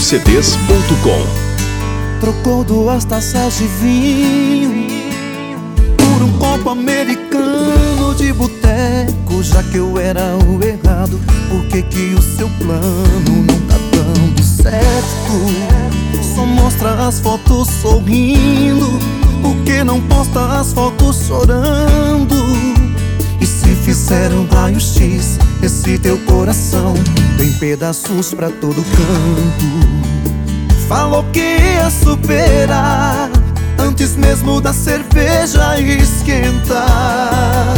meucds.com. Trocou 2 taças de vinho por um copo americano de boteco. Já que eu era o errado, por que que o seu plano não tá dando certo? Só mostra as fotos sorrindo, por que não posta as fotos chorando? E se fizer um raio-x, esse teu coração tem pedaços pra todo canto. Falou que ia superar antes mesmo da cerveja esquentar.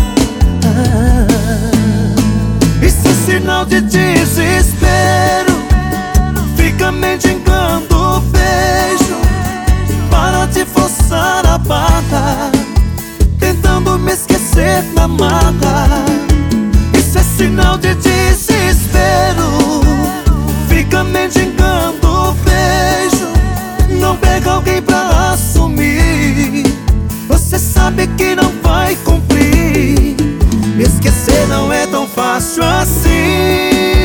Isso é sinal de desespero, fica mendigando o beijo. Para de forçar a barra, tentando me esquecer na marra. Isso é sinal de desespero, fica mendigando o beijo. Não pega alguém pra assumir, você sabe que não vai cumprir. Me esquecer não é tão fácil assim.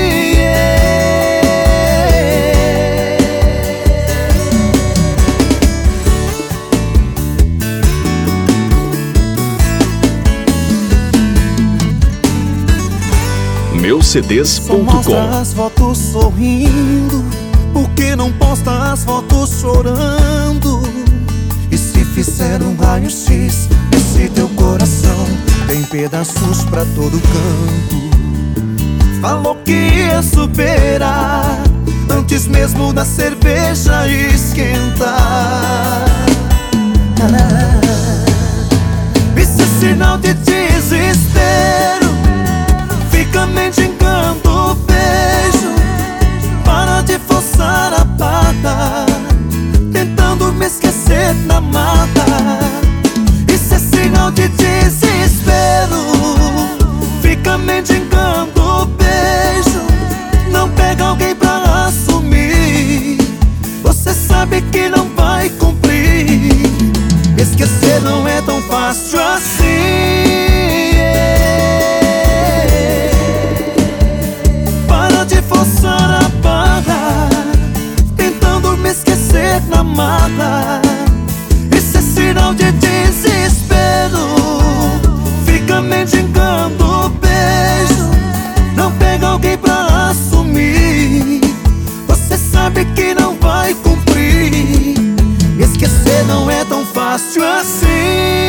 meucds.com. Mostra as fotos sorrindo, por que não posta as fotos chorando? E se fizer um raio-x, esse teu coração tem pedaços pra todo canto. Falou que ia superar antes mesmo da cerveja esquentar. Isso é sinal de desespero, fica mendigando o beijo. Para de forçar a barra, tentando me esquecer na marra. Isso é sinal de desespero, fica mendigando o beijo. Não pega alguém pra assumir, você sabe que não vai cumprir. Esquecer não é tão fácil assim. Forçar a barra, tentando me esquecer na marra. Isso é sinal de desespero, fica mendigando o beijo. Não pega alguém pra assumir, você sabe que não vai cumprir. Esquecer não é tão fácil assim.